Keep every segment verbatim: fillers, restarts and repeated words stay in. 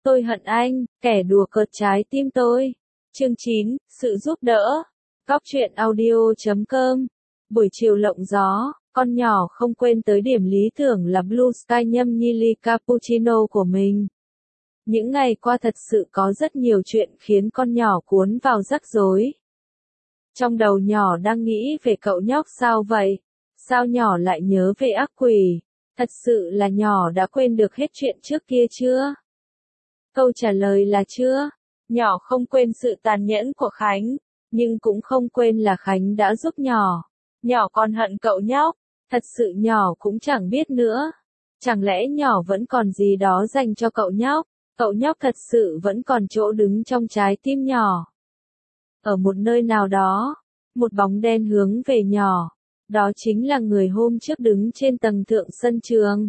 Tôi hận anh, kẻ đùa cợt trái tim tôi. Chương chín, sự giúp đỡ. Góc truyện audio chấm com. Buổi chiều lộng gió, con nhỏ không quên tới điểm lý tưởng là Blue Sky nhâm nhi ly cappuccino của mình. Những ngày qua thật sự có rất nhiều chuyện khiến con nhỏ cuốn vào rắc rối. Trong đầu nhỏ đang nghĩ về cậu nhóc sao vậy? Sao nhỏ lại nhớ về ác quỷ? Thật sự là nhỏ đã quên được hết chuyện trước kia chưa? Câu trả lời là chưa. Nhỏ không quên sự tàn nhẫn của Khánh, nhưng cũng không quên là Khánh đã giúp nhỏ. Nhỏ còn hận cậu nhóc, thật sự nhỏ cũng chẳng biết nữa. Chẳng lẽ nhỏ vẫn còn gì đó dành cho cậu nhóc? Cậu nhóc thật sự vẫn còn chỗ đứng trong trái tim nhỏ. Ở một nơi nào đó, một bóng đen hướng về nhỏ. Đó chính là người hôm trước đứng trên tầng thượng sân trường.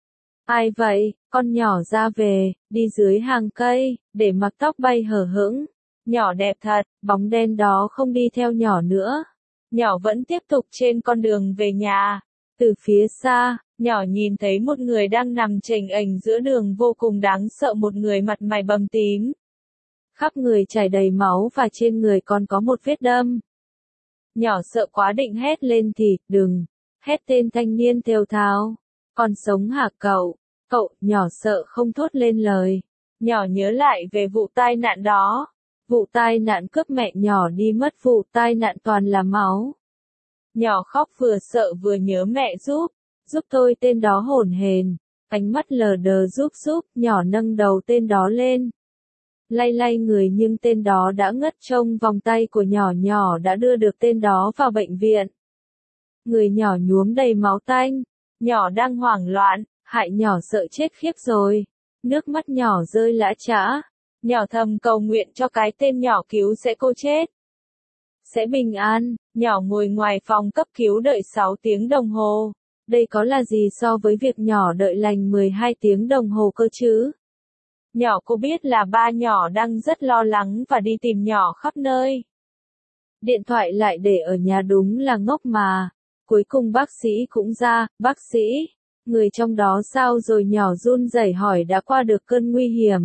Ai vậy? Con nhỏ ra về, đi dưới hàng cây, để mặc tóc bay hở hững. Nhỏ đẹp thật, bóng đen đó không đi theo nhỏ nữa. Nhỏ vẫn tiếp tục trên con đường về nhà. Từ phía xa, nhỏ nhìn thấy một người đang nằm chềnh ềnh giữa đường vô cùng đáng sợ, một người mặt mày bầm tím. Khắp người chảy đầy máu và trên người còn có một vết đâm. Nhỏ sợ quá định hét lên thì, đừng, hét tên thanh niên thều thào. Còn sống hả cậu? Cậu, nhỏ sợ không thốt lên lời. Nhỏ nhớ lại về vụ tai nạn đó. Vụ tai nạn cướp mẹ nhỏ đi mất, vụ tai nạn toàn là máu. Nhỏ khóc vừa sợ vừa nhớ mẹ giúp. Giúp tôi, tên đó hổn hển, ánh mắt lờ đờ giúp giúp, nhỏ nâng đầu tên đó lên. Lay lay người nhưng tên đó đã ngất, trông vòng tay của nhỏ nhỏ đã đưa được tên đó vào bệnh viện. Người nhỏ nhuốm đầy máu tanh, nhỏ đang hoảng loạn, hại nhỏ sợ chết khiếp rồi. Nước mắt nhỏ rơi lã chã, nhỏ thầm cầu nguyện cho cái tên nhỏ cứu sẽ cô chết. Sẽ bình an, nhỏ ngồi ngoài phòng cấp cứu đợi sáu tiếng đồng hồ. Đây có là gì so với việc nhỏ đợi lành mười hai tiếng đồng hồ cơ chứ? Nhỏ cô biết là ba nhỏ đang rất lo lắng và đi tìm nhỏ khắp nơi. Điện thoại lại để ở nhà, đúng là ngốc mà. Cuối cùng bác sĩ cũng ra. Bác sĩ, người trong đó sao rồi? Nhỏ run rẩy hỏi. Đã qua được cơn nguy hiểm.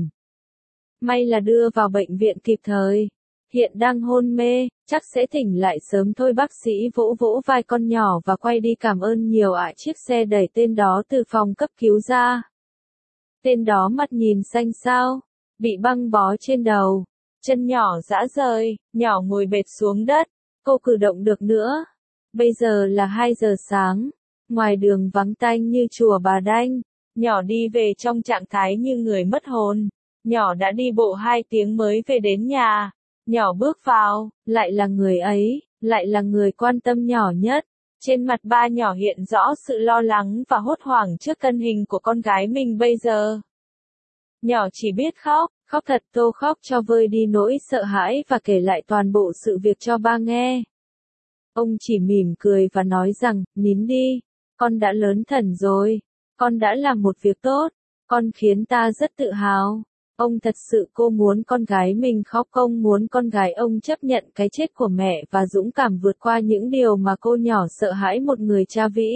May là đưa vào bệnh viện kịp thời. Hiện đang hôn mê, chắc sẽ tỉnh lại sớm thôi. Bác sĩ vỗ vỗ vai con nhỏ và quay đi. Cảm ơn nhiều ạ. Chiếc xe đẩy tên đó từ phòng cấp cứu ra. Tên đó mặt nhìn xanh xao, bị băng bó trên đầu, chân nhỏ rã rời, nhỏ ngồi bệt xuống đất, cô cử động được nữa. Bây giờ là hai giờ sáng, ngoài đường vắng tanh như chùa Bà Đanh, nhỏ đi về trong trạng thái như người mất hồn. Nhỏ đã đi bộ hai tiếng mới về đến nhà, nhỏ bước vào, lại là người ấy, lại là người quan tâm nhỏ nhất. Trên mặt ba nhỏ hiện rõ sự lo lắng và hốt hoảng trước thân hình của con gái mình bây giờ. Nhỏ chỉ biết khóc, khóc thật. Tô khóc cho vơi đi nỗi sợ hãi và kể lại toàn bộ sự việc cho ba nghe. Ông chỉ mỉm cười và nói rằng, nín đi, con đã lớn thần rồi, con đã làm một việc tốt, con khiến ta rất tự hào. Ông thật sự cô muốn con gái mình khóc, ông muốn con gái ông chấp nhận cái chết của mẹ và dũng cảm vượt qua những điều mà cô nhỏ sợ hãi. Một người cha vĩ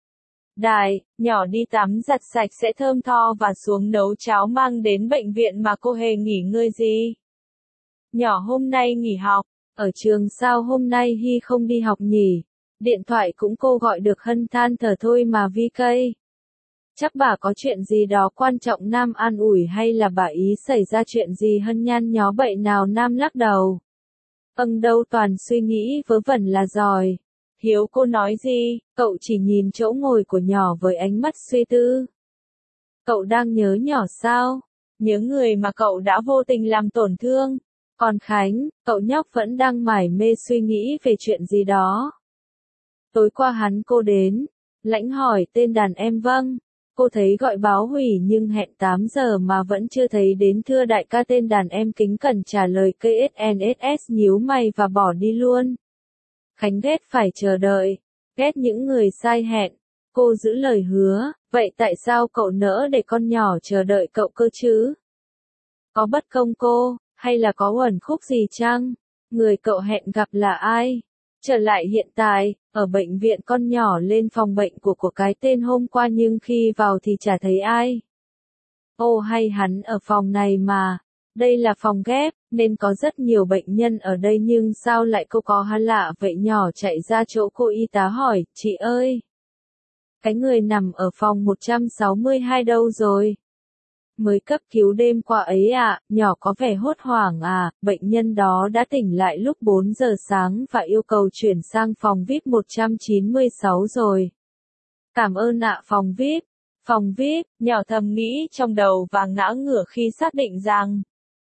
đại, nhỏ đi tắm giặt sạch sẽ thơm tho và xuống nấu cháo mang đến bệnh viện mà cô hề nghỉ ngơi gì. Nhỏ hôm nay nghỉ học, ở trường sao hôm nay Hy không đi học nhỉ? Điện thoại cũng cô gọi được Hân than thở thôi mà Vi cây. Chắc bà có chuyện gì đó quan trọng. Nam an ủi. Hay là bà ý xảy ra chuyện gì? Hân nhăn nhó bậy nào. Nam lắc đầu. Âng đâu, toàn suy nghĩ vớ vẩn là giỏi. Hiếu, cô nói gì? Cậu chỉ nhìn chỗ ngồi của nhỏ với ánh mắt suy tư. Cậu đang nhớ nhỏ sao? Nhớ người mà cậu đã vô tình làm tổn thương. Còn Khánh, cậu nhóc vẫn đang mải mê suy nghĩ về chuyện gì đó. Tối qua hắn cô đến. Lãnh hỏi tên đàn em. Vâng. Cô thấy gọi báo hủy nhưng hẹn tám giờ mà vẫn chưa thấy đến. Thưa đại ca. Tên đàn em kính cẩn trả lời. ca ét en ét ét nhíu mày và bỏ đi luôn. Khánh ghét phải chờ đợi, ghét những người sai hẹn. Cô giữ lời hứa, vậy tại sao cậu nỡ để con nhỏ chờ đợi cậu cơ chứ? Có bất công cô, hay là có uẩn khúc gì chăng? Người cậu hẹn gặp là ai? Trở lại hiện tại, ở bệnh viện con nhỏ lên phòng bệnh của của cái tên hôm qua nhưng khi vào thì chả thấy ai. Ô hay hắn ở phòng này mà. Đây là phòng ghép, nên có rất nhiều bệnh nhân ở đây nhưng sao lại cô có hắn lạ vậy? Nhỏ chạy ra chỗ cô y tá hỏi, chị ơi. Cái người nằm ở phòng một trăm sáu mươi hai đâu rồi? Mới cấp cứu đêm qua ấy à, nhỏ có vẻ hốt hoảng à, bệnh nhân đó đã tỉnh lại lúc bốn giờ sáng và yêu cầu chuyển sang phòng vi ai pi một trăm chín mươi sáu rồi. Cảm ơn ạ. Phòng vi ai pi. Phòng vi ai pi, nhỏ thầm nghĩ trong đầu và ngã ngửa khi xác định rằng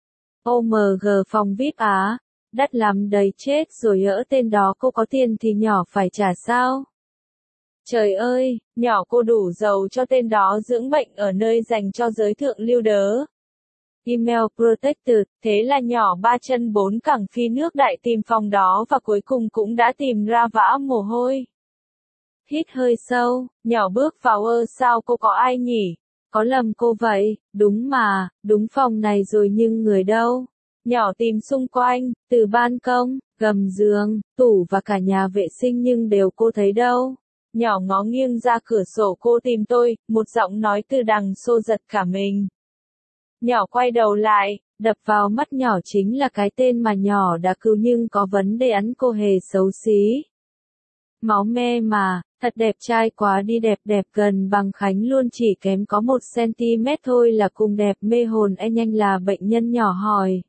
ô em giê phòng vi ai pi á, đắt lắm đấy, chết rồi, ỡ tên đó cô có tiền thì nhỏ phải trả sao? Trời ơi, nhỏ cô đủ giàu cho tên đó dưỡng bệnh ở nơi dành cho giới thượng lưu đớ. Email protected, thế là nhỏ ba chân bốn cẳng phi nước đại tìm phòng đó và cuối cùng cũng đã tìm ra vã mồ hôi. Hít hơi sâu, nhỏ bước vào. Ơ sao cô có ai nhỉ? Có lầm cô vậy, đúng mà, đúng phòng này rồi nhưng người đâu? Nhỏ tìm xung quanh, từ ban công, gầm giường, tủ và cả nhà vệ sinh nhưng đều cô thấy đâu. Nhỏ ngó nghiêng ra cửa sổ cô tìm tôi, một giọng nói từ đằng xô giật cả mình. Nhỏ quay đầu lại, đập vào mắt nhỏ chính là cái tên mà nhỏ đã cứu nhưng có vấn đề ăn cô hề xấu xí. Máu me mà, thật đẹp trai quá đi, đẹp đẹp gần bằng Khánh luôn, chỉ kém có một xăng-ti-mét thôi là cùng đẹp mê hồn. E nhanh là bệnh nhân nhỏ hỏi.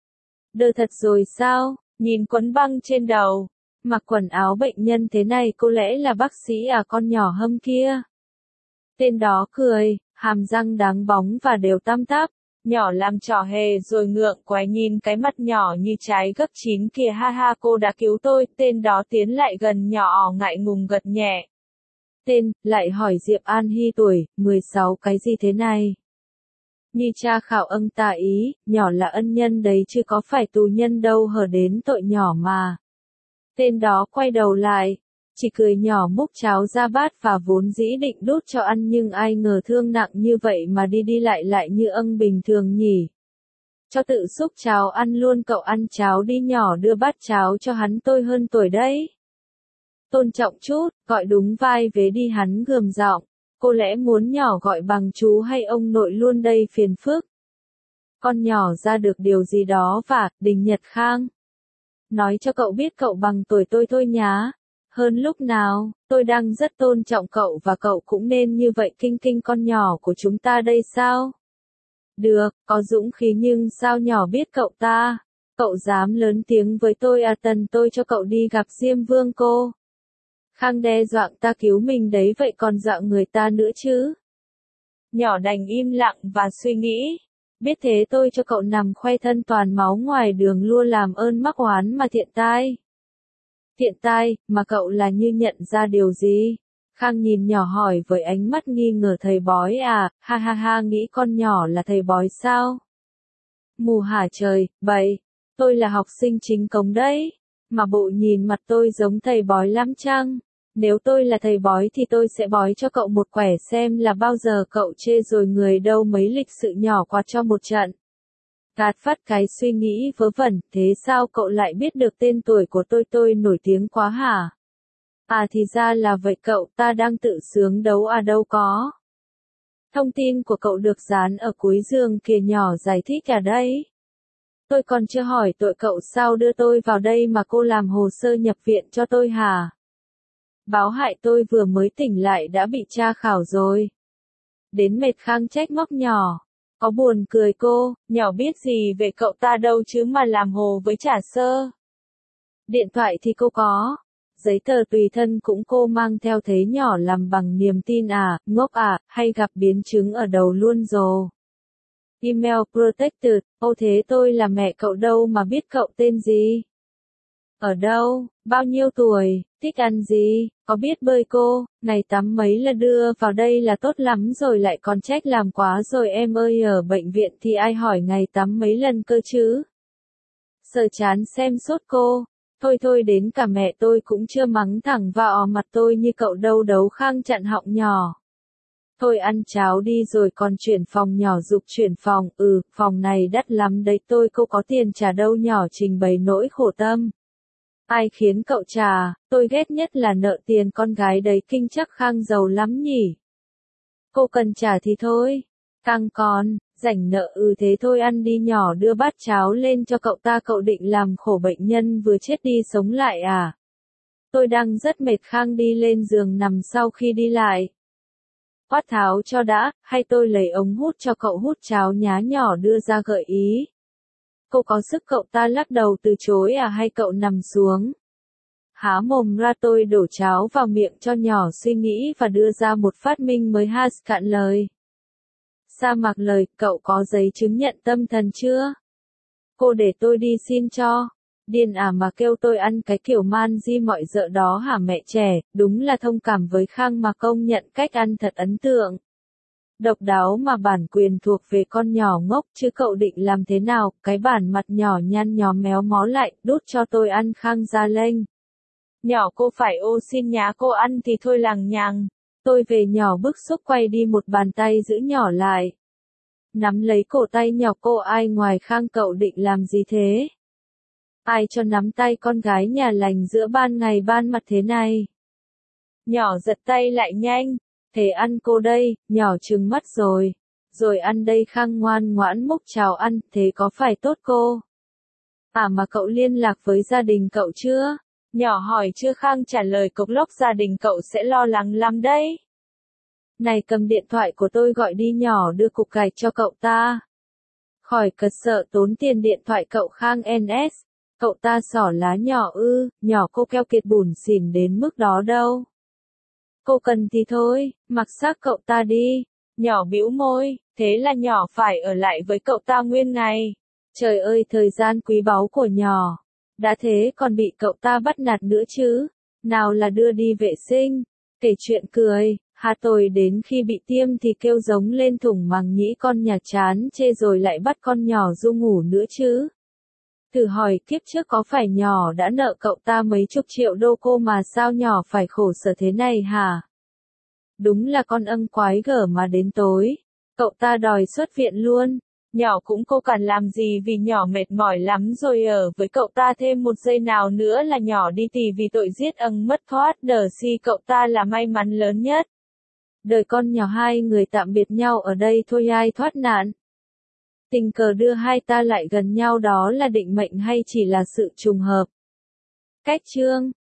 Đơ thật rồi sao? Nhìn quấn băng trên đầu. Mặc quần áo bệnh nhân thế này có lẽ là bác sĩ à? Con nhỏ hâm kia. Tên đó cười, hàm răng đáng bóng và đều tăm tắp. Nhỏ làm trò hề rồi ngượng quái nhìn cái mặt nhỏ như trái gấp chín kìa. Ha ha, cô đã cứu tôi. Tên đó tiến lại gần nhỏ ngại ngùng gật nhẹ. Tên, lại hỏi Diệp An Hy tuổi, mười sáu cái gì thế này? Như tra khảo âm tà ý, nhỏ là ân nhân đấy chứ có phải tù nhân đâu, hở đến tội nhỏ mà. Tên đó quay đầu lại, chỉ cười nhỏ múc cháo ra bát và vốn dĩ định đút cho ăn nhưng ai ngờ thương nặng như vậy mà đi đi lại lại như âng bình thường nhỉ. Cho tự xúc cháo ăn luôn, cậu ăn cháo đi. Nhỏ đưa bát cháo cho hắn, tôi hơn tuổi đấy. Tôn trọng chút, gọi đúng vai vế đi. Hắn gườm giọng, cô lẽ muốn nhỏ gọi bằng chú hay ông nội luôn đây, phiền phức. Con nhỏ ra được điều gì đó và, Đình Nhật Khang. Nói cho cậu biết cậu bằng tuổi tôi thôi nhá. Hơn lúc nào, tôi đang rất tôn trọng cậu và cậu cũng nên như vậy. Kinh kinh con nhỏ của chúng ta đây sao? Được, có dũng khí nhưng sao nhỏ biết cậu ta? Cậu dám lớn tiếng với tôi à? Tần tôi cho cậu đi gặp Diêm Vương cô. Khang đe dọa ta cứu mình đấy, vậy còn dọa người ta nữa chứ? Nhỏ đành im lặng và suy nghĩ. Biết thế tôi cho cậu nằm khoe thân toàn máu ngoài đường luôn, làm ơn mắc oán mà. Thiện tai. Thiện tai, mà cậu là như nhận ra điều gì? Khang nhìn nhỏ hỏi với ánh mắt nghi ngờ. Thầy bói à? Ha ha ha, nghĩ con nhỏ là thầy bói sao? Mù hả trời, bậy. Tôi là học sinh chính cống đấy. Mà bộ nhìn mặt tôi giống thầy bói lắm chăng? Nếu tôi là thầy bói thì tôi sẽ bói cho cậu một quẻ xem là bao giờ cậu chê rồi người đâu mấy lịch sự. Nhỏ quạt cho một trận. Gạt phát cái suy nghĩ vớ vẩn, thế sao cậu lại biết được tên tuổi của tôi? Tôi nổi tiếng quá hả? À thì ra là vậy, cậu ta đang tự sướng đấu à? Đâu có. Thông tin của cậu được dán ở cuối giường kìa. Nhỏ giải thích à đây. Tôi còn chưa hỏi tội cậu sao đưa tôi vào đây mà cô làm hồ sơ nhập viện cho tôi hả? Báo hại tôi vừa mới tỉnh lại đã bị tra khảo rồi. Đến mệt. Khang trách móc nhỏ. Có buồn cười cô, nhỏ biết gì về cậu ta đâu chứ mà làm hồ với trả sơ. Điện thoại thì cô có. Giấy tờ tùy thân cũng cô mang theo, thế nhỏ làm bằng niềm tin à? Ngốc à? Hay gặp biến chứng ở đầu luôn rồi. Email protected, ô thế tôi là mẹ cậu đâu mà biết cậu tên gì? Ở đâu, bao nhiêu tuổi, thích ăn gì, có biết bơi cô, ngày tắm mấy là đưa vào đây là tốt lắm rồi, lại còn trách làm quá rồi em ơi. Ở bệnh viện thì ai hỏi ngày tắm mấy lần cơ chứ? Sờ chán xem sốt cô, thôi thôi đến cả mẹ tôi cũng chưa mắng thẳng vào mặt tôi như cậu đâu. Đấu Khang chặn họng nhỏ. Thôi ăn cháo đi rồi còn chuyển phòng. Nhỏ giục chuyển phòng, ừ, phòng này đắt lắm đấy, tôi cô có tiền trả đâu. Nhỏ trình bày nỗi khổ tâm. Ai khiến cậu trả? Tôi ghét nhất là nợ tiền con gái đấy. Kinh chắc Khang giàu lắm nhỉ? Cô cần trả thì thôi. Căng con, rảnh nợ ừ thế thôi ăn đi nhỏ đưa bát cháo lên cho cậu ta cậu định làm khổ bệnh nhân vừa chết đi sống lại à? Tôi đang rất mệt Khang đi lên giường nằm sau khi đi lại. Quát tháo cho đã, hay tôi lấy ống hút cho cậu hút cháo nhá nhỏ đưa ra gợi ý. Cô có sức cậu ta lắc đầu từ chối à hay cậu nằm xuống. Há mồm ra tôi đổ cháo vào miệng cho nhỏ suy nghĩ và đưa ra một phát minh mới Has cạn lời. Sa mạc lời, cậu có giấy chứng nhận tâm thần chưa? Cô để tôi đi xin cho. Điên à mà kêu tôi ăn cái kiểu man di mọi dợ đó hả mẹ trẻ, đúng là thông cảm với Khang mà công nhận cách ăn thật ấn tượng. Độc đáo mà bản quyền thuộc về con nhỏ ngốc chứ cậu định làm thế nào, cái bản mặt nhỏ nhăn nhó méo mó lại, đút cho tôi ăn Khang ra lênh. Nhỏ cô phải ô xin nhá cô ăn thì thôi lằng nhằng. Tôi về nhỏ bức xúc quay đi một bàn tay giữ nhỏ lại. Nắm lấy cổ tay nhỏ cô ai ngoài Khang cậu định làm gì thế? Ai cho nắm tay con gái nhà lành giữa ban ngày ban mặt thế này? Nhỏ giật tay lại nhanh. Thế ăn cô đây, nhỏ trừng mắt rồi. Rồi ăn đây Khang ngoan ngoãn múc cháo ăn, thế có phải tốt cô? À mà cậu liên lạc với gia đình cậu chưa? Nhỏ hỏi chưa Khang trả lời cộc lốc gia đình cậu sẽ lo lắng lắm đấy. Này cầm điện thoại của tôi gọi đi nhỏ đưa cục gạch cho cậu ta. Khỏi cật sợ tốn tiền điện thoại cậu Khang en ét. Cậu ta xỏ lá nhỏ ư, nhỏ cô keo kiệt bủn xỉn đến mức đó đâu. Cô cần thì thôi, mặc xác cậu ta đi. Nhỏ bĩu môi, thế là nhỏ phải ở lại với cậu ta nguyên ngày. Trời ơi thời gian quý báu của nhỏ. Đã thế còn bị cậu ta bắt nạt nữa chứ. Nào là đưa đi vệ sinh. Kể chuyện cười, hà tôi đến khi bị tiêm thì kêu giống lên thủng màng nhĩ con nhà chán chê rồi lại bắt con nhỏ ru ngủ nữa chứ. Thử hỏi kiếp trước có phải nhỏ đã nợ cậu ta mấy chục triệu đô cô mà sao nhỏ phải khổ sở thế này hả? Đúng là con âng quái gở mà đến tối. Cậu ta đòi xuất viện luôn. Nhỏ cũng cô cản làm gì vì nhỏ mệt mỏi lắm rồi ở với cậu ta thêm một giây nào nữa là nhỏ đi tì vì tội giết âng mất thoát đờ si cậu ta là may mắn lớn nhất. Đời con nhỏ hai người tạm biệt nhau ở đây thôi ai thoát nạn. Tình cờ đưa hai ta lại gần nhau đó là định mệnh hay chỉ là sự trùng hợp? Cách chương